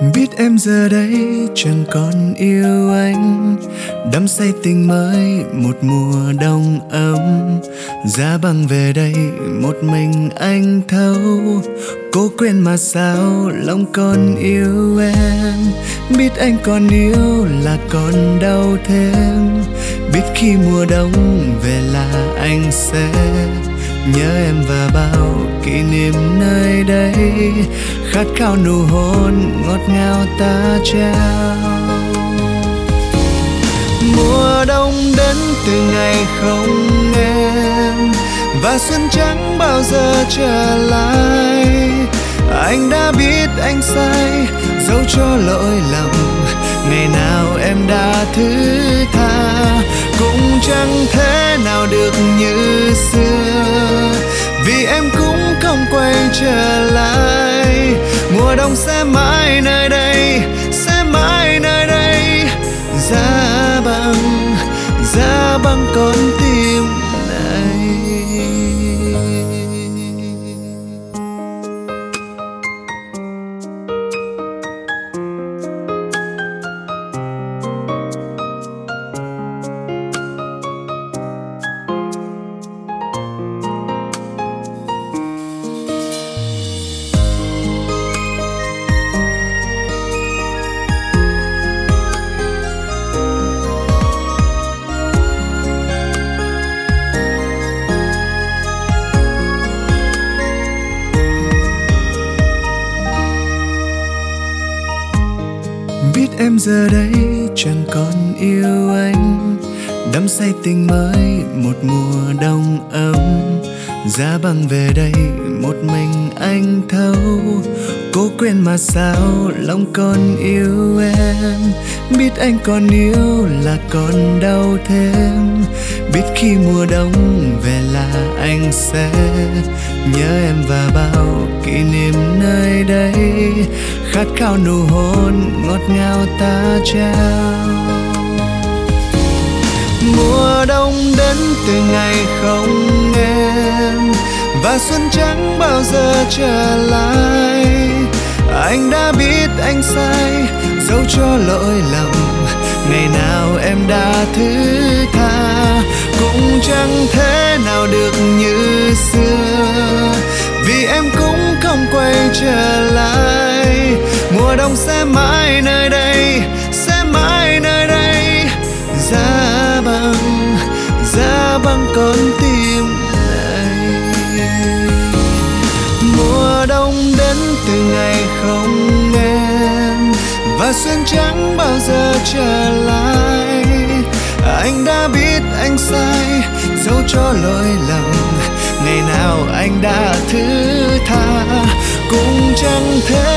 Biết em giờ đây chẳng còn yêu anh, đắm say tình mới một mùa đông ấm. Giá băng về đây một mình anh thâu, cố quên mà sao lòng còn yêu em. Biết anh còn yêu là còn đau thêm, biết khi mùa đông về là anh sẽ nhớ em và bao kỷ niệm nơi đây, khát khao nụ hôn ngọt ngào ta trao. Mùa đông đến từ ngày không em, và xuân chẳng bao giờ trở lại. Anh đã biết anh sai, dẫu cho lỗi lầm, ngày nào em đã thứ tha. Cũng chẳng thể nào được như xưa, vì em cũng không quay trở lại. Mùa đông sẽ mãi nơi đây, sẽ mãi nơi đây. Giá băng con tim này. Biết em giờ đây chẳng còn yêu anh, đắm say tình mới một mùa đông ấm. Giá băng về đây một mình anh thâu, cố quên mà sao lòng còn yêu em. Biết anh còn yêu là còn đau thêm, biết khi mùa đông về là anh sẽ nhớ em và bao kỷ niệm nơi đây, khát khao nụ hôn ngọt ngào ta trao. Mùa đông đến từ ngày không em, và xuân chẳng bao giờ trở lại. Anh đã biết anh sai, dẫu cho lỗi lầm, ngày nào em đã thứ tha. Cũng chẳng thể nào được như xưa, vì em cũng không quay trở lại. Mùa đông sẽ mãi nơi đây, sẽ mãi nơi đây. Giá băng con tim này. Mùa đông đến từ ngày không em, và xuân chẳng bao giờ trở lại. Anh đã biết anh sai, dẫu cho lỗi lầm, ngày nào anh đã thứ tha. Cũng chẳng thể